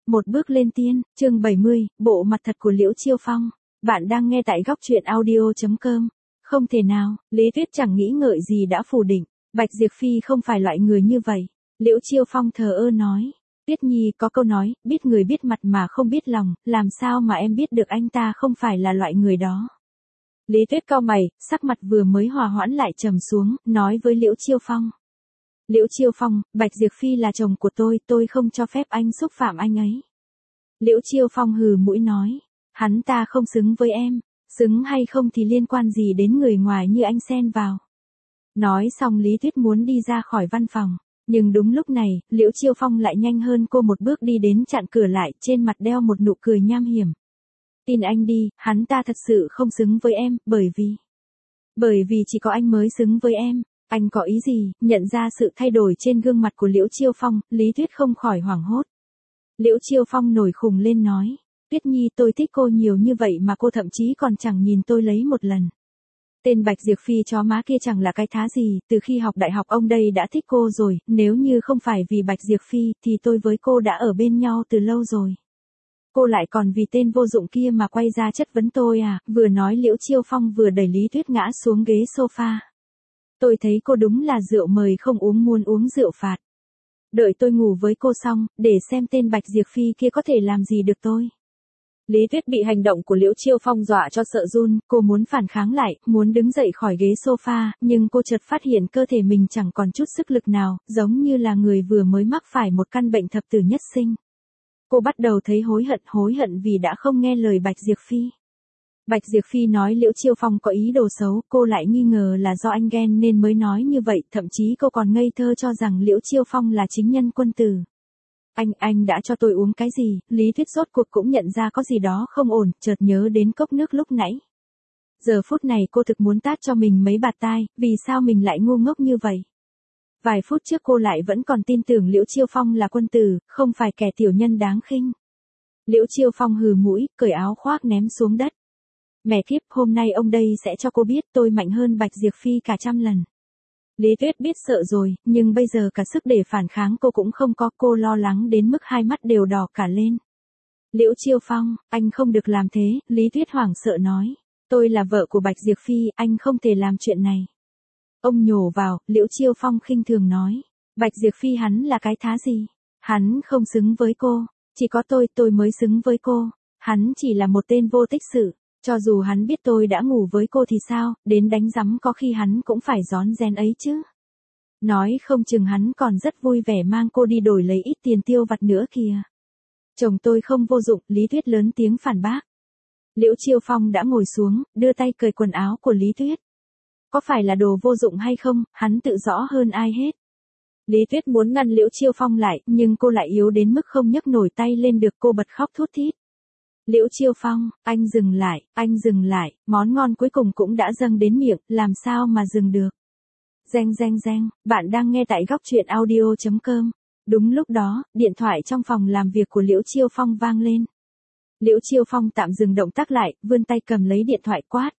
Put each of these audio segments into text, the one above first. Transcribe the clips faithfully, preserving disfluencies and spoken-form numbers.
Một bước lên tiên, chương bảy mươi, bộ mặt thật của Liễu Chiêu Phong. Bạn đang nghe tại góc truyện audio chấm com. Không thể nào, Lý Tuyết chẳng nghĩ ngợi gì đã phủ định. Bạch Diệp Phi không phải loại người như vậy. Liễu Chiêu Phong thờ ơ nói. Tuyết Nhi có câu nói, biết người biết mặt mà không biết lòng, làm sao mà em biết được anh ta không phải là loại người đó. Lý Tuyết cau mày, sắc mặt vừa mới hòa hoãn lại trầm xuống, nói với Liễu Chiêu Phong. Liễu Chiêu Phong, Bạch Diệp Phi là chồng của tôi, tôi không cho phép anh xúc phạm anh ấy. Liễu Chiêu Phong hừ mũi nói, hắn ta không xứng với em, xứng hay không thì liên quan gì đến người ngoài như anh xen vào. Nói xong Lý Tuyết muốn đi ra khỏi văn phòng, nhưng đúng lúc này, Liễu Chiêu Phong lại nhanh hơn cô một bước đi đến chặn cửa lại, trên mặt đeo một nụ cười nham hiểm. Tin anh đi, hắn ta thật sự không xứng với em, bởi vì... Bởi vì chỉ có anh mới xứng với em. Anh có ý gì? Nhận ra sự thay đổi trên gương mặt của Liễu Chiêu Phong, Lý Tuyết không khỏi hoảng hốt. Liễu Chiêu Phong nổi khùng lên nói, Tuyết Nhi tôi thích cô nhiều như vậy mà cô thậm chí còn chẳng nhìn tôi lấy một lần. Tên Bạch Diệp Phi chó má kia chẳng là cái thá gì, từ khi học đại học ông đây đã thích cô rồi, nếu như không phải vì Bạch Diệp Phi thì tôi với cô đã ở bên nhau từ lâu rồi. Cô lại còn vì tên vô dụng kia mà quay ra chất vấn tôi à? Vừa nói Liễu Chiêu Phong vừa đẩy Lý Tuyết ngã xuống ghế sofa. Tôi thấy cô đúng là rượu mời không uống muốn uống rượu phạt. Đợi tôi ngủ với cô xong, để xem tên Bạch Diệp Phi kia có thể làm gì được tôi. Lý Tuyết bị hành động của Liễu Chiêu Phong dọa cho sợ run, cô muốn phản kháng lại, muốn đứng dậy khỏi ghế sofa, nhưng cô chợt phát hiện cơ thể mình chẳng còn chút sức lực nào, giống như là người vừa mới mắc phải một căn bệnh thập tử nhất sinh. Cô bắt đầu thấy hối hận, hối hận vì đã không nghe lời Bạch Diệp Phi. Bạch Diệp Phi nói Liễu Chiêu Phong có ý đồ xấu, cô lại nghi ngờ là do anh ghen nên mới nói như vậy, thậm chí cô còn ngây thơ cho rằng Liễu Chiêu Phong là chính nhân quân tử. Anh, anh đã cho tôi uống cái gì? Lý Tuyết rốt cuộc cũng nhận ra có gì đó không ổn, chợt nhớ đến cốc nước lúc nãy. Giờ phút này cô thực muốn tát cho mình mấy bạt tai, vì sao mình lại ngu ngốc như vậy? Vài phút trước cô lại vẫn còn tin tưởng Liễu Chiêu Phong là quân tử, không phải kẻ tiểu nhân đáng khinh. Liễu Chiêu Phong hừ mũi, cởi áo khoác ném xuống đất. Mẹ kiếp, hôm nay ông đây sẽ cho cô biết tôi mạnh hơn Bạch Diệp Phi cả trăm lần. Lý Tuyết biết sợ rồi, nhưng bây giờ cả sức để phản kháng cô cũng không có, cô lo lắng đến mức hai mắt đều đỏ cả lên. Liễu Chiêu Phong, anh không được làm thế, Lý Tuyết hoảng sợ nói. Tôi là vợ của Bạch Diệp Phi, anh không thể làm chuyện này. Ông nhổ vào, Liễu Chiêu Phong khinh thường nói. Bạch Diệp Phi hắn là cái thá gì? Hắn không xứng với cô, chỉ có tôi, tôi mới xứng với cô. Hắn chỉ là một tên vô tích sự. Cho dù hắn biết tôi đã ngủ với cô thì sao, đến đánh rắm có khi hắn cũng phải rón rén ấy chứ. Nói không chừng hắn còn rất vui vẻ mang cô đi đổi lấy ít tiền tiêu vặt nữa kìa. Chồng tôi không vô dụng, Lý Tuyết lớn tiếng phản bác. Liễu Chiêu Phong đã ngồi xuống, đưa tay cởi quần áo của Lý Tuyết. Có phải là đồ vô dụng hay không, hắn tự rõ hơn ai hết. Lý Tuyết muốn ngăn Liễu Chiêu Phong lại, nhưng cô lại yếu đến mức không nhấc nổi tay lên được, cô bật khóc thút thít. Liễu Chiêu Phong, anh dừng lại, anh dừng lại, món ngon cuối cùng cũng đã dâng đến miệng, làm sao mà dừng được. Reng reng reng, bạn đang nghe tại góc truyện audio chấm com. Đúng lúc đó, điện thoại trong phòng làm việc của Liễu Chiêu Phong vang lên. Liễu Chiêu Phong tạm dừng động tác lại, vươn tay cầm lấy điện thoại quát.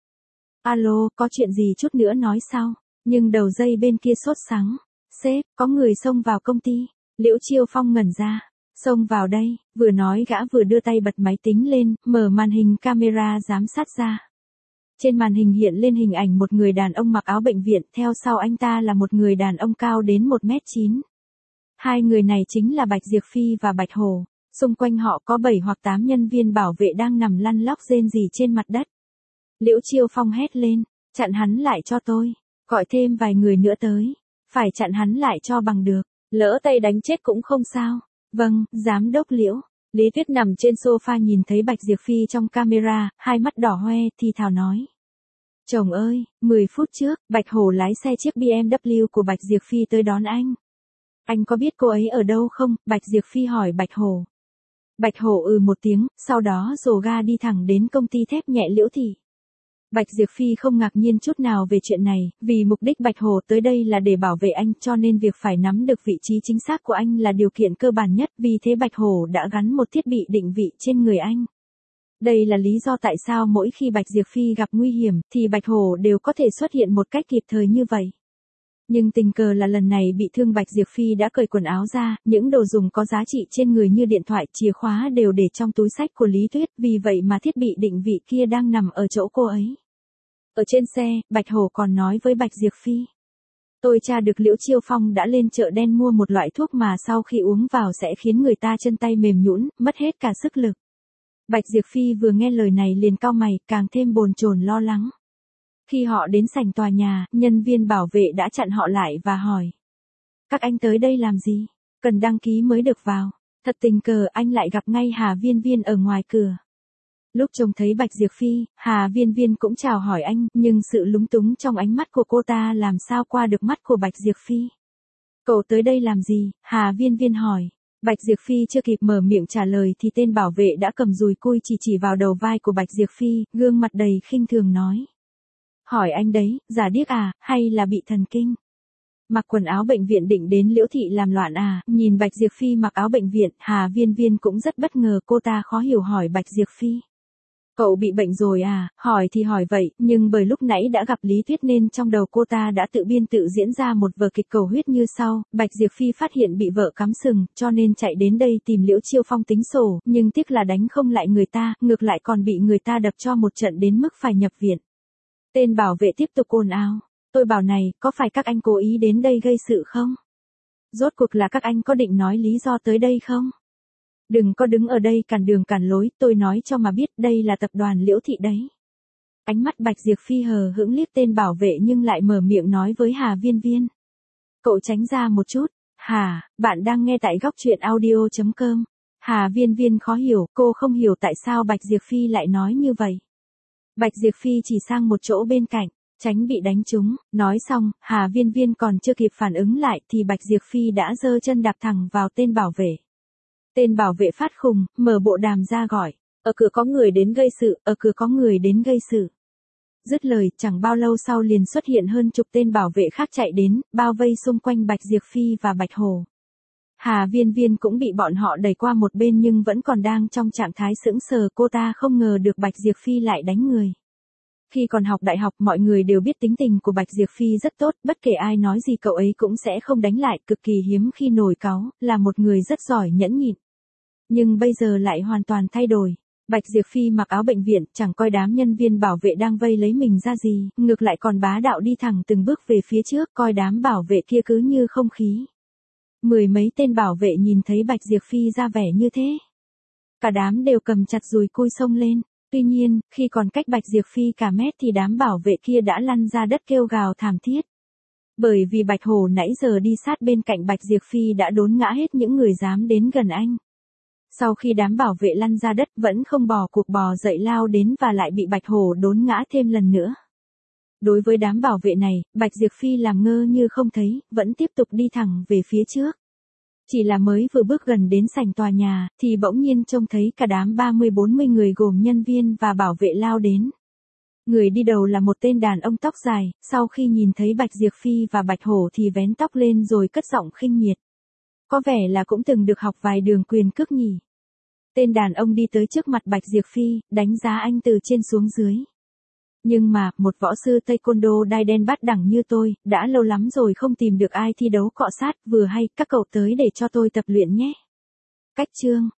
Alo, có chuyện gì chút nữa nói sau, nhưng đầu dây bên kia sốt sắng. Sếp, có người xông vào công ty. Liễu Chiêu Phong ngẩn ra. Xông vào đây, vừa nói gã vừa đưa tay bật máy tính lên, mở màn hình camera giám sát ra. Trên màn hình hiện lên hình ảnh một người đàn ông mặc áo bệnh viện, theo sau anh ta là một người đàn ông cao đến một mét chín. Hai người này chính là Bạch Diệp Phi và Bạch Hồ, xung quanh họ có bảy hoặc tám nhân viên bảo vệ đang nằm lăn lóc rên rỉ trên mặt đất. Liễu Chiêu Phong hét lên, chặn hắn lại cho tôi, gọi thêm vài người nữa tới, phải chặn hắn lại cho bằng được, lỡ tay đánh chết cũng không sao. Vâng, giám đốc Liễu. Lý Tuyết nằm trên sofa nhìn thấy Bạch Diệp Phi trong camera, hai mắt đỏ hoe, thì thào nói. Chồng ơi, mười phút trước, Bạch Hồ lái xe chiếc bê em vê của Bạch Diệp Phi tới đón anh. Anh có biết cô ấy ở đâu không? Bạch Diệp Phi hỏi Bạch Hồ. Bạch Hồ ừ một tiếng, sau đó dồ ga đi thẳng đến công ty thép nhẹ Liễu Thị. Bạch Diệp Phi không ngạc nhiên chút nào về chuyện này, vì mục đích Bạch Hồ tới đây là để bảo vệ anh, cho nên việc phải nắm được vị trí chính xác của anh là điều kiện cơ bản nhất, vì thế Bạch Hồ đã gắn một thiết bị định vị trên người anh. Đây là lý do tại sao mỗi khi Bạch Diệp Phi gặp nguy hiểm, thì Bạch Hồ đều có thể xuất hiện một cách kịp thời như vậy. Nhưng tình cờ là lần này bị thương Bạch Diệp Phi đã cởi quần áo ra, những đồ dùng có giá trị trên người như điện thoại, chìa khóa đều để trong túi xách của Lý Tuyết, vì vậy mà thiết bị định vị kia đang nằm ở chỗ cô ấy. Ở trên xe, Bạch Hổ còn nói với Bạch Diệp Phi. Tôi tra được Liễu Chiêu Phong đã lên chợ đen mua một loại thuốc mà sau khi uống vào sẽ khiến người ta chân tay mềm nhũn, mất hết cả sức lực. Bạch Diệp Phi vừa nghe lời này liền cau mày, càng thêm bồn chồn lo lắng. Khi họ đến sảnh tòa nhà, nhân viên bảo vệ đã chặn họ lại và hỏi. Các anh tới đây làm gì? Cần đăng ký mới được vào. Thật tình cờ anh lại gặp ngay Hà Viên Viên ở ngoài cửa. Lúc trông thấy Bạch Diệp Phi, Hà Viên Viên cũng chào hỏi anh, nhưng sự lúng túng trong ánh mắt của cô ta làm sao qua được mắt của Bạch Diệp Phi. Cậu tới đây làm gì? Hà Viên Viên hỏi. Bạch Diệp Phi chưa kịp mở miệng trả lời thì tên bảo vệ đã cầm dùi cui chỉ chỉ vào đầu vai của Bạch Diệp Phi, gương mặt đầy khinh thường nói. Hỏi anh đấy, giả điếc à, hay là bị thần kinh? Mặc quần áo bệnh viện định đến Liễu Thị làm loạn à? Nhìn Bạch Diệp Phi mặc áo bệnh viện, Hà Viên Viên cũng rất bất ngờ, cô ta khó hiểu hỏi Bạch Diệp Phi. Cậu bị bệnh rồi à? Hỏi thì hỏi vậy, nhưng bởi lúc nãy đã gặp Lý Tuyết nên trong đầu cô ta đã tự biên tự diễn ra một vở kịch cầu huyết như sau. Bạch Diệp Phi phát hiện bị vợ cắm sừng, cho nên chạy đến đây tìm Liễu Chiêu Phong tính sổ, nhưng tiếc là đánh không lại người ta, ngược lại còn bị người ta đập cho một trận đến mức phải nhập viện. Tên bảo vệ tiếp tục ồn ào. Tôi bảo này, có phải các anh cố ý đến đây gây sự không? Rốt cuộc là các anh có định nói lý do tới đây không? Đừng có đứng ở đây cản đường cản lối, tôi nói cho mà biết đây là tập đoàn Liễu Thị đấy. Ánh mắt Bạch Diệp Phi hờ hững liếc tên bảo vệ nhưng lại mở miệng nói với Hà Viên Viên. Cậu tránh ra một chút. Hà, bạn đang nghe tại góc truyện audio chấm com. Hà Viên Viên khó hiểu, cô không hiểu tại sao Bạch Diệp Phi lại nói như vậy. Bạch Diệp Phi chỉ sang một chỗ bên cạnh, tránh bị đánh trúng. Nói xong, Hà Viên Viên còn chưa kịp phản ứng lại thì Bạch Diệp Phi đã giơ chân đạp thẳng vào tên bảo vệ. Tên bảo vệ phát khùng, mở bộ đàm ra gọi. Ở cửa có người đến gây sự, ở cửa có người đến gây sự. Dứt lời, chẳng bao lâu sau liền xuất hiện hơn chục tên bảo vệ khác chạy đến, bao vây xung quanh Bạch Diệp Phi và Bạch Hổ. Hà Viên Viên cũng bị bọn họ đẩy qua một bên nhưng vẫn còn đang trong trạng thái sững sờ, cô ta không ngờ được Bạch Diệp Phi lại đánh người. Khi còn học đại học mọi người đều biết tính tình của Bạch Diệp Phi rất tốt, bất kể ai nói gì cậu ấy cũng sẽ không đánh lại, cực kỳ hiếm khi nổi cáu, là một người rất giỏi nhẫn nhịn. Nhưng bây giờ lại hoàn toàn thay đổi. Bạch Diệp Phi mặc áo bệnh viện, chẳng coi đám nhân viên bảo vệ đang vây lấy mình ra gì, ngược lại còn bá đạo đi thẳng từng bước về phía trước, coi đám bảo vệ kia cứ như không khí. Mười mấy tên bảo vệ nhìn thấy Bạch Diệp Phi ra vẻ như thế. Cả đám đều cầm chặt dùi cui xông lên. Tuy nhiên, khi còn cách Bạch Diệp Phi cả mét thì đám bảo vệ kia đã lăn ra đất kêu gào thảm thiết. Bởi vì Bạch Hổ nãy giờ đi sát bên cạnh Bạch Diệp Phi đã đốn ngã hết những người dám đến gần anh. Sau khi đám bảo vệ lăn ra đất vẫn không bỏ cuộc bò dậy lao đến và lại bị Bạch Hổ đốn ngã thêm lần nữa. Đối với đám bảo vệ này, Bạch Diệp Phi làm ngơ như không thấy, vẫn tiếp tục đi thẳng về phía trước. Chỉ là mới vừa bước gần đến sảnh tòa nhà, thì bỗng nhiên trông thấy cả đám ba mươi bốn mươi người gồm nhân viên và bảo vệ lao đến. Người đi đầu là một tên đàn ông tóc dài, sau khi nhìn thấy Bạch Diệp Phi và Bạch Hổ thì vén tóc lên rồi cất giọng khinh miệt. Có vẻ là cũng từng được học vài đường quyền cước nhỉ. Tên đàn ông đi tới trước mặt Bạch Diệp Phi, đánh giá anh từ trên xuống dưới. Nhưng mà, một võ sư taekwondo đai đen bát đẳng như tôi, đã lâu lắm rồi không tìm được ai thi đấu cọ sát, vừa hay, các cậu tới để cho tôi tập luyện nhé. Cách chương